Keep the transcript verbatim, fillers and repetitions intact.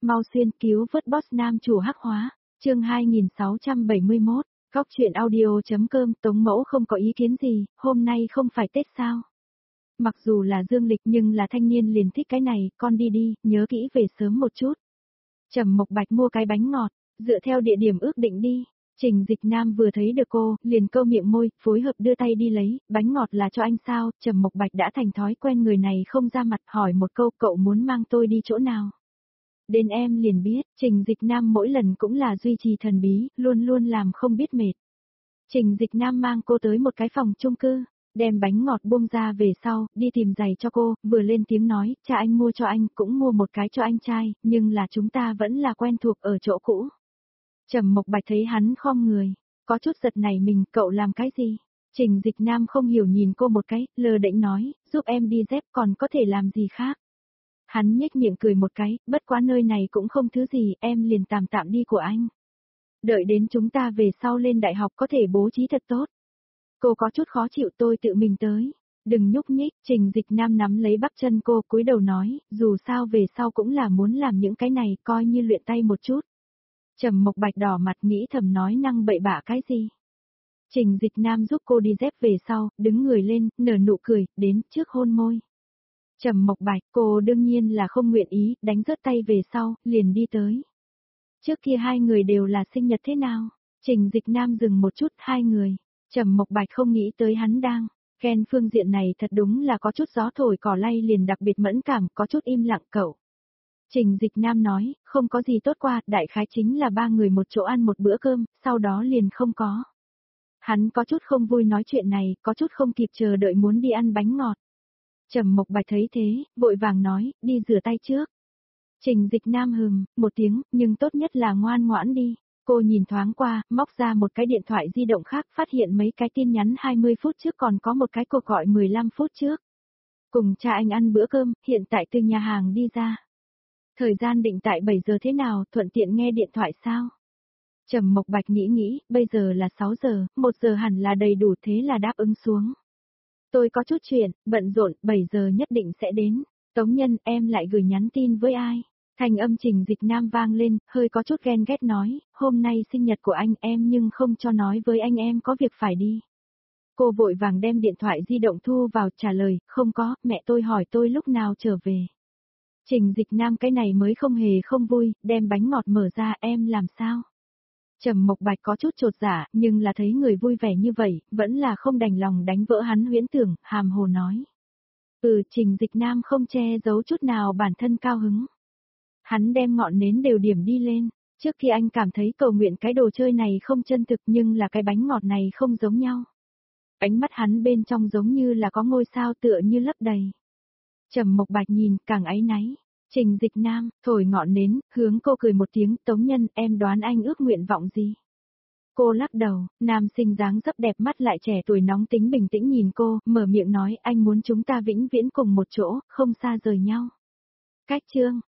mau xuyên cứu vớt boss nam chủ hắc hóa, chương hai nghìn sáu trăm bảy mươi mốt, Cóc truyện audio.com. Tống mẫu không có ý kiến gì, hôm nay không phải Tết sao? Mặc dù là dương lịch nhưng là thanh niên liền thích cái này, con đi đi, nhớ kỹ về sớm một chút. Trầm Mộc Bạch mua cái bánh ngọt, dựa theo địa điểm ước định đi. Trình Dịch Nam vừa thấy được cô, liền câu miệng môi, phối hợp đưa tay đi lấy, bánh ngọt là cho anh sao? Trầm Mộc Bạch đã thành thói quen người này không ra mặt, hỏi một câu, cậu muốn mang tôi đi chỗ nào? Đến em liền biết, Trình Dịch Nam mỗi lần cũng là duy trì thần bí, luôn luôn làm không biết mệt. Trình Dịch Nam mang cô tới một cái phòng chung cư, đem bánh ngọt buông ra về sau, đi tìm giày cho cô, vừa lên tiếng nói, cha anh mua cho anh, cũng mua một cái cho anh trai, nhưng là chúng ta vẫn là quen thuộc ở chỗ cũ. Trầm Mộc Bạch thấy hắn khom người, có chút giật này mình, cậu làm cái gì? Trình Dịch Nam không hiểu nhìn cô một cái, lơ đễnh nói, giúp em đi dép còn có thể làm gì khác. Hắn nhếch miệng cười một cái, bất quá nơi này cũng không thứ gì, em liền tạm tạm đi của anh. Đợi đến chúng ta về sau lên đại học có thể bố trí thật tốt. Cô có chút khó chịu, tôi tự mình tới. Đừng nhúc nhích. Trình Dịch Nam nắm lấy bắp chân cô, cúi đầu nói, dù sao về sau cũng là muốn làm những cái này, coi như luyện tay một chút. Trầm Mộc Bạch đỏ mặt nghĩ thầm nói năng bậy bạ cái gì. Trình Dịch Nam giúp cô đi dép về sau, đứng người lên, nở nụ cười, đến trước hôn môi. Trầm Mộc Bạch, cô đương nhiên là không nguyện ý, đánh rớt tay về sau, liền đi tới. Trước kia hai người đều là sinh nhật thế nào? Trình Dịch Nam dừng một chút, hai người. Trầm Mộc Bạch không nghĩ tới hắn đang khen phương diện này, thật đúng là có chút gió thổi cỏ lay, liền đặc biệt mẫn cảm, có chút im lặng cậu. Trình Dịch Nam nói, không có gì tốt qua, đại khái chính là ba người một chỗ ăn một bữa cơm, sau đó liền không có. Hắn có chút không vui nói chuyện này, có chút không kịp chờ đợi muốn đi ăn bánh ngọt. Trầm Mộc Bạch thấy thế, vội vàng nói, đi rửa tay trước. Trình Dịch Nam hừm, một tiếng, nhưng tốt nhất là ngoan ngoãn đi. Cô nhìn thoáng qua, móc ra một cái điện thoại di động khác, phát hiện mấy cái tin nhắn hai mươi phút trước còn có một cái cuộc gọi mười lăm phút trước. Cùng cha anh ăn bữa cơm, hiện tại từ nhà hàng đi ra. Thời gian định tại bảy giờ thế nào, thuận tiện nghe điện thoại sao? Trầm Mộc Bạch nghĩ nghĩ, bây giờ là sáu giờ, một giờ hẳn là đầy đủ, thế là đáp ứng xuống. Tôi có chút chuyện, bận rộn, bảy giờ nhất định sẽ đến. Tống Nhân, em lại gửi nhắn tin với ai? Thành âm Trình Dịch Nam vang lên, hơi có chút ghen ghét nói, hôm nay sinh nhật của anh em nhưng không cho nói với anh em có việc phải đi. Cô vội vàng đem điện thoại di động thu vào, trả lời, không có, mẹ tôi hỏi tôi lúc nào trở về. Trình Dịch Nam cái này mới không hề không vui, đem bánh ngọt mở ra, em làm sao? Trầm Mộc Bạch có chút chột dạ, nhưng là thấy người vui vẻ như vậy, vẫn là không đành lòng đánh vỡ hắn huyễn tưởng, hàm hồ nói. Ừ, Trình Dịch Nam không che giấu chút nào bản thân cao hứng. Hắn đem ngọn nến đều điểm đi lên, trước khi anh cảm thấy cầu nguyện cái đồ chơi này không chân thực, nhưng là cái bánh ngọt này không giống nhau. Ánh mắt hắn bên trong giống như là có ngôi sao tựa như lấp đầy. Trầm Mộc Bạch nhìn, càng áy náy. Trình Dịch Nam, thổi ngọn nến, hướng cô cười một tiếng, Tống Nhân, em đoán anh ước nguyện vọng gì? Cô lắc đầu, nam sinh dáng dấp đẹp mắt lại trẻ tuổi nóng tính bình tĩnh nhìn cô, mở miệng nói, anh muốn chúng ta vĩnh viễn cùng một chỗ, không xa rời nhau. Cách chương,